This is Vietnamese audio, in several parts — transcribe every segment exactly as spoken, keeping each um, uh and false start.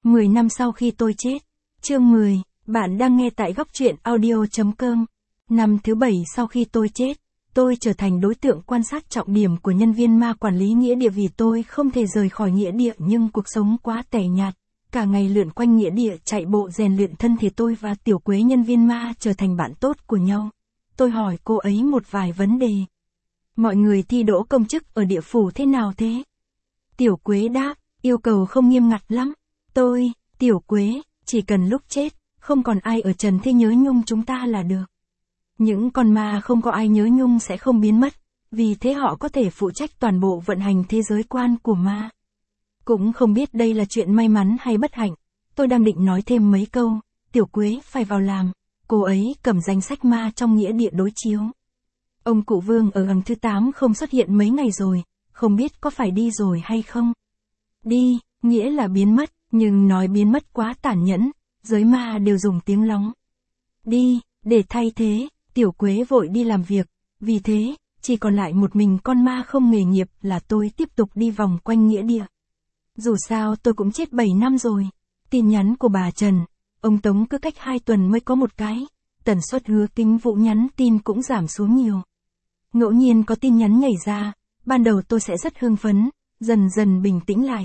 mười năm sau khi tôi chết. Chương mười, bạn đang nghe tại góc truyện audio chấm com. Năm thứ bảy sau khi tôi chết, tôi trở thành đối tượng quan sát trọng điểm của nhân viên ma quản lý nghĩa địa vì tôi không thể rời khỏi nghĩa địa nhưng cuộc sống quá tẻ nhạt. Cả ngày lượn quanh nghĩa địa chạy bộ rèn luyện thân thể tôi và Tiểu Quế nhân viên ma trở thành bạn tốt của nhau. Tôi hỏi cô ấy một vài vấn đề. Mọi người thi đỗ công chức ở địa phủ thế nào thế? Tiểu Quế đáp, yêu cầu không nghiêm ngặt lắm. Tôi, Tiểu Quế, chỉ cần lúc chết, không còn ai ở trần thế nhớ nhung chúng ta là được. Những con ma không có ai nhớ nhung sẽ không biến mất, vì thế họ có thể phụ trách toàn bộ vận hành thế giới quan của ma. Cũng không biết đây là chuyện may mắn hay bất hạnh, tôi đang định nói thêm mấy câu, Tiểu Quế phải vào làm, cô ấy cầm danh sách ma trong nghĩa địa đối chiếu. Ông cụ Vương ở hàng thứ tám không xuất hiện mấy ngày rồi, không biết có phải đi rồi hay không. Đi, nghĩa là biến mất, nhưng nói biến mất quá tàn nhẫn, giới ma đều dùng tiếng lóng. Đi, để thay thế, Tiểu Quế vội đi làm việc, vì thế, chỉ còn lại một mình con ma không nghề nghiệp là tôi tiếp tục đi vòng quanh nghĩa địa. Dù sao tôi cũng chết bảy năm rồi. Tin nhắn của bà Trần, ông Tống cứ cách hai tuần mới có một cái, tần suất Hứa Kính Vũ nhắn tin cũng giảm xuống nhiều. Ngẫu nhiên có tin nhắn nhảy ra, ban đầu tôi sẽ rất hưng phấn, dần dần bình tĩnh lại.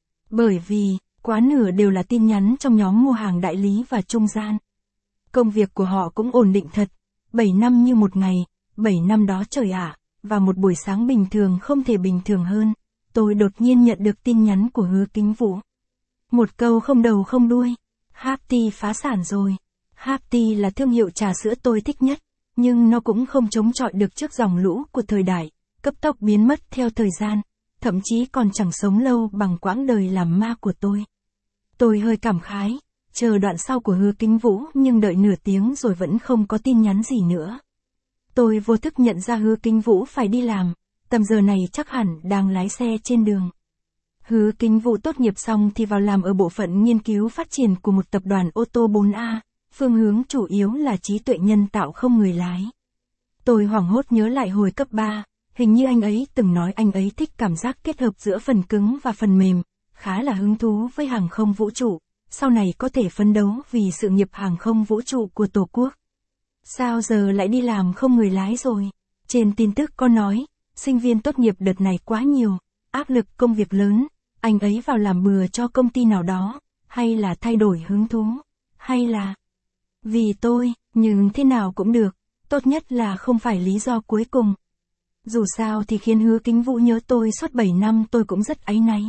Bởi vì, quá nửa đều là tin nhắn trong nhóm mua hàng đại lý và trung gian. Công việc của họ cũng ổn định thật, bảy năm như một ngày, bảy năm đó trời ạ, và một buổi sáng bình thường không thể bình thường hơn, tôi đột nhiên nhận được tin nhắn của Hứa Kính Vũ. Một câu không đầu không đuôi, Happy phá sản rồi. Happy là thương hiệu trà sữa tôi thích nhất, nhưng nó cũng không chống chọi được trước dòng lũ của thời đại, cấp tốc biến mất theo thời gian, thậm chí còn chẳng sống lâu bằng quãng đời làm ma của tôi. Tôi hơi cảm khái, chờ đoạn sau của Hứa Kính Vũ nhưng đợi nửa tiếng rồi vẫn không có tin nhắn gì nữa. Tôi vô thức nhận ra Hứa Kính Vũ phải đi làm, tầm giờ này chắc hẳn đang lái xe trên đường. Hứa Kính Vũ tốt nghiệp xong thì vào làm ở bộ phận nghiên cứu phát triển của một tập đoàn ô tô bốn A, phương hướng chủ yếu là trí tuệ nhân tạo không người lái. Tôi hoảng hốt nhớ lại hồi cấp ba, hình như anh ấy từng nói anh ấy thích cảm giác kết hợp giữa phần cứng và phần mềm, khá là hứng thú với hàng không vũ trụ, sau này có thể phấn đấu vì sự nghiệp hàng không vũ trụ của Tổ quốc. Sao giờ lại đi làm không người lái rồi? Trên tin tức có nói, sinh viên tốt nghiệp đợt này quá nhiều, áp lực công việc lớn, anh ấy vào làm bừa cho công ty nào đó, hay là thay đổi hứng thú, hay là vì tôi, nhưng thế nào cũng được, tốt nhất là không phải lý do cuối cùng. Dù sao thì khiến Hứa Kính Vũ nhớ tôi suốt bảy năm tôi cũng rất áy náy.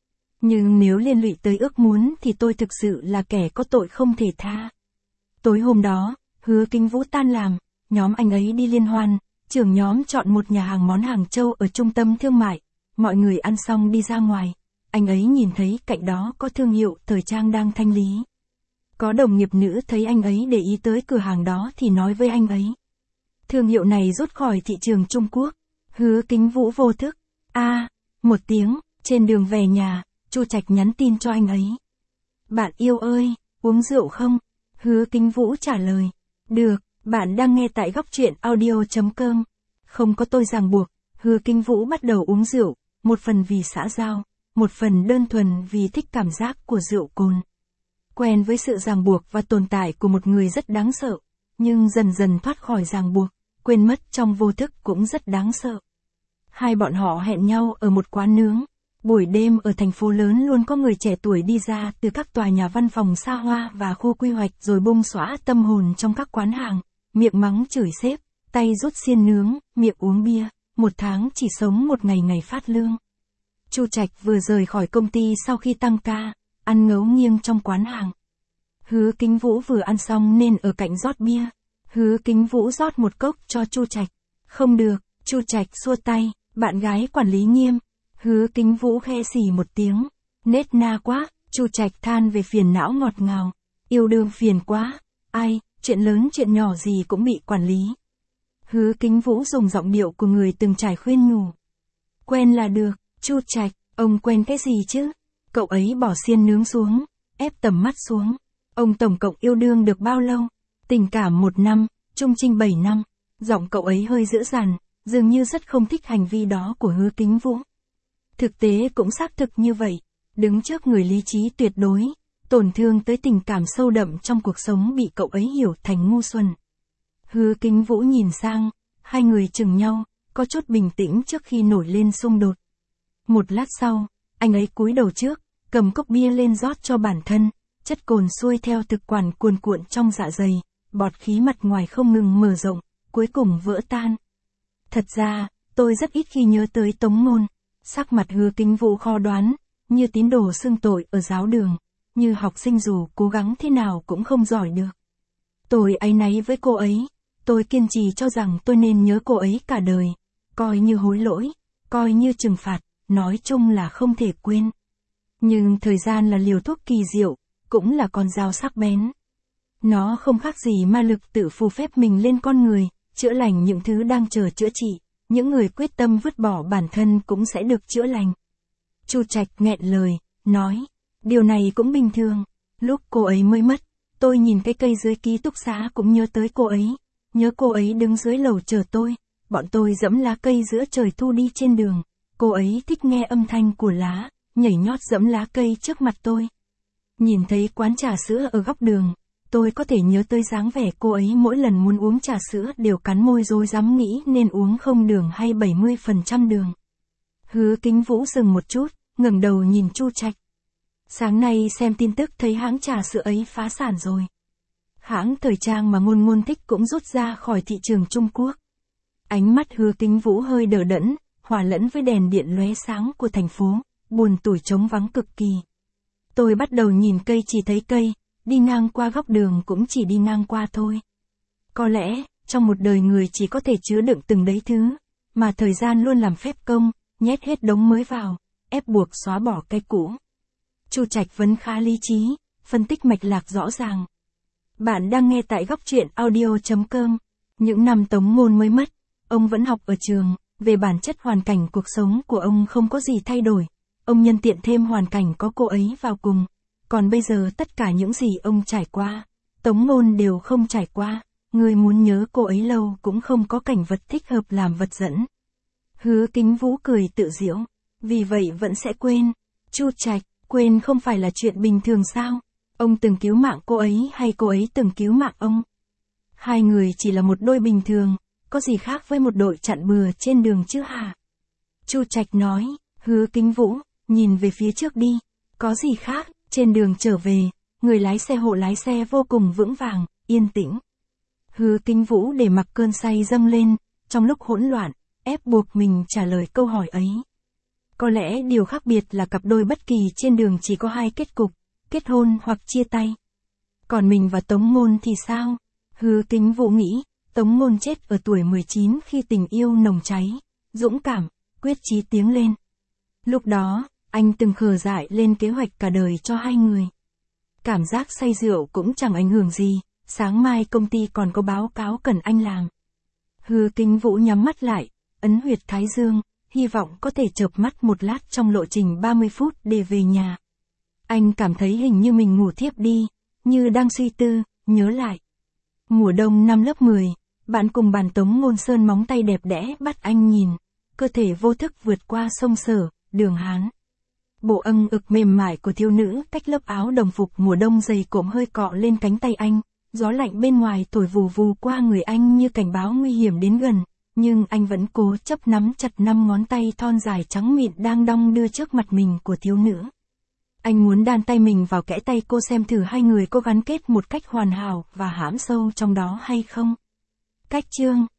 Nhưng nếu liên lụy tới ước muốn thì tôi thực sự là kẻ có tội không thể tha. Tối hôm đó, Hứa Kính Vũ tan làm, nhóm anh ấy đi liên hoan, trưởng nhóm chọn một nhà hàng món Hàng Châu ở trung tâm thương mại, mọi người ăn xong đi ra ngoài, anh ấy nhìn thấy cạnh đó có thương hiệu thời trang đang thanh lý. Có đồng nghiệp nữ thấy anh ấy để ý tới cửa hàng đó thì nói với anh ấy. Thương hiệu này rút khỏi thị trường Trung Quốc. Hứa Kính Vũ vô thức. a à, một tiếng, trên đường về nhà, Chu Trạch nhắn tin cho anh ấy. Bạn yêu ơi, uống rượu không? Hứa Kính Vũ trả lời. Được, bạn đang nghe tại góc truyện audio chấm com. Không có tôi ràng buộc, Hứa Kính Vũ bắt đầu uống rượu, một phần vì xã giao, một phần đơn thuần vì thích cảm giác của rượu cồn. Quen với sự ràng buộc và tồn tại của một người rất đáng sợ, nhưng dần dần thoát khỏi ràng buộc, quên mất trong vô thức cũng rất đáng sợ. Hai bọn họ hẹn nhau ở một quán nướng. Buổi đêm ở thành phố lớn luôn có người trẻ tuổi đi ra từ các tòa nhà văn phòng xa hoa và khu quy hoạch rồi bung xõa tâm hồn trong các quán hàng, miệng mắng chửi sếp, tay rút xiên nướng, miệng uống bia, một tháng chỉ sống một ngày ngày phát lương. Chu Trạch vừa rời khỏi công ty sau khi tăng ca, ăn ngấu nghiêng trong quán hàng. Hứa Kính Vũ vừa ăn xong nên ở cạnh rót bia. Hứa Kính Vũ rót một cốc cho Chu Trạch. Không được, Chu Trạch xua tay, bạn gái quản lý nghiêm. Hứa Kính Vũ khe xỉ một tiếng. Nết na quá, Chu Trạch than về phiền não ngọt ngào. Yêu đương phiền quá, ai, chuyện lớn chuyện nhỏ gì cũng bị quản lý. Hứa Kính Vũ dùng giọng điệu của người từng trải khuyên nhủ. Quen là được, Chu Trạch, ông quen cái gì chứ? Cậu ấy bỏ xiên nướng xuống, ép tầm mắt xuống. Ông tổng cộng yêu đương được bao lâu? Tình cảm một năm, chung trinh bảy năm. Giọng cậu ấy hơi dữ dằn, dường như rất không thích hành vi đó của Hứa Kính Vũ. Thực tế cũng xác thực như vậy. Đứng trước người lý trí tuyệt đối, tổn thương tới tình cảm sâu đậm trong cuộc sống bị cậu ấy hiểu thành ngu xuẩn. Hứa Kính Vũ nhìn sang, hai người chừng nhau, có chút bình tĩnh trước khi nổi lên xung đột. Một lát sau, anh ấy cúi đầu trước, cầm cốc bia lên rót cho bản thân, chất cồn xuôi theo thực quản cuồn cuộn trong dạ dày, bọt khí mặt ngoài không ngừng mở rộng, cuối cùng vỡ tan. Thật ra, tôi rất ít khi nhớ tới Tống Ngôn, sắc mặt Hứa Kính Vũ khó đoán, như tín đồ xưng tội ở giáo đường, như học sinh dù cố gắng thế nào cũng không giỏi được. Tôi áy náy với cô ấy, tôi kiên trì cho rằng tôi nên nhớ cô ấy cả đời, coi như hối lỗi, coi như trừng phạt, nói chung là không thể quên. Nhưng thời gian là liều thuốc kỳ diệu, cũng là con dao sắc bén. Nó không khác gì ma lực tự phù phép mình lên con người, chữa lành những thứ đang chờ chữa trị, những người quyết tâm vứt bỏ bản thân cũng sẽ được chữa lành. Chu Trạch nghẹn lời, nói, điều này cũng bình thường, lúc cô ấy mới mất, tôi nhìn cái cây dưới ký túc xá cũng nhớ tới cô ấy, nhớ cô ấy đứng dưới lầu chờ tôi, bọn tôi giẫm lá cây giữa trời thu đi trên đường, cô ấy thích nghe âm thanh của lá, nhảy nhót giẫm lá cây trước mặt tôi. Nhìn thấy quán trà sữa ở góc đường, tôi có thể nhớ tới dáng vẻ cô ấy mỗi lần muốn uống trà sữa đều cắn môi rối rắm nghĩ nên uống không đường hay bảy mươi phần trăm đường. Hứa Kính Vũ dừng một chút, ngẩng đầu nhìn Chu Trạch. Sáng nay xem tin tức thấy hãng trà sữa ấy phá sản rồi. Hãng thời trang mà Ngôn Ngôn thích cũng rút ra khỏi thị trường Trung Quốc. Ánh mắt Hứa Kính Vũ hơi đờ đẫn, hòa lẫn với đèn điện lóe sáng của thành phố, buồn tủi trống vắng cực kỳ. Tôi bắt đầu nhìn cây chỉ thấy cây, đi ngang qua góc đường cũng chỉ đi ngang qua thôi. Có lẽ, trong một đời người chỉ có thể chứa đựng từng đấy thứ, mà thời gian luôn làm phép công, nhét hết đống mới vào, ép buộc xóa bỏ cái cũ. Chu Trạch vẫn khá lý trí, phân tích mạch lạc rõ ràng. Bạn đang nghe tại góc truyện audio chấm com. Những năm Tống Ngôn mới mất, ông vẫn học ở trường, về bản chất hoàn cảnh cuộc sống của ông không có gì thay đổi. Ông nhân tiện thêm hoàn cảnh có cô ấy vào cùng. Còn bây giờ tất cả những gì ông trải qua, Tống Ngôn đều không trải qua. Người muốn nhớ cô ấy lâu cũng không có cảnh vật thích hợp làm vật dẫn. Hứa Kính Vũ cười tự giễu, vì vậy vẫn sẽ quên. Chu Trạch, quên không phải là chuyện bình thường sao? Ông từng cứu mạng cô ấy hay cô ấy từng cứu mạng ông? Hai người chỉ là một đôi bình thường, có gì khác với một đội chặn bừa trên đường chứ hả? Chu Trạch nói, Hứa Kính Vũ, nhìn về phía trước đi, có gì khác? Trên đường trở về, người lái xe hộ lái xe vô cùng vững vàng, yên tĩnh. Hứa Kính Vũ để mặc cơn say dâng lên, trong lúc hỗn loạn, ép buộc mình trả lời câu hỏi ấy. Có lẽ điều khác biệt là cặp đôi bất kỳ trên đường chỉ có hai kết cục, kết hôn hoặc chia tay. Còn mình và Tống Ngôn thì sao? Hứa Kính Vũ nghĩ, Tống Ngôn chết ở tuổi mười chín khi tình yêu nồng cháy, dũng cảm, quyết chí tiến lên. Lúc đó, anh từng khờ dại lên kế hoạch cả đời cho hai người. Cảm giác say rượu cũng chẳng ảnh hưởng gì, sáng mai công ty còn có báo cáo cần anh làm. Hứa Kính Vũ nhắm mắt lại, ấn huyệt thái dương, hy vọng có thể chợp mắt một lát trong lộ trình ba mươi phút để về nhà. Anh cảm thấy hình như mình ngủ thiếp đi, như đang suy tư, nhớ lại. Mùa đông năm lớp mười, bạn cùng bàn Tống Ngôn sơn móng tay đẹp đẽ bắt anh nhìn, cơ thể vô thức vượt qua sông Sở, đường Hán. Bộ âng ực mềm mại của thiếu nữ cách lớp áo đồng phục mùa đông dày cộm hơi cọ lên cánh tay anh, gió lạnh bên ngoài thổi vù vù qua người anh như cảnh báo nguy hiểm đến gần, nhưng anh vẫn cố chấp nắm chặt năm ngón tay thon dài trắng mịn đang đong đưa trước mặt mình của thiếu nữ. Anh muốn đan tay mình vào kẽ tay cô xem thử hai người có gắn kết một cách hoàn hảo và hãm sâu trong đó hay không. Cách chương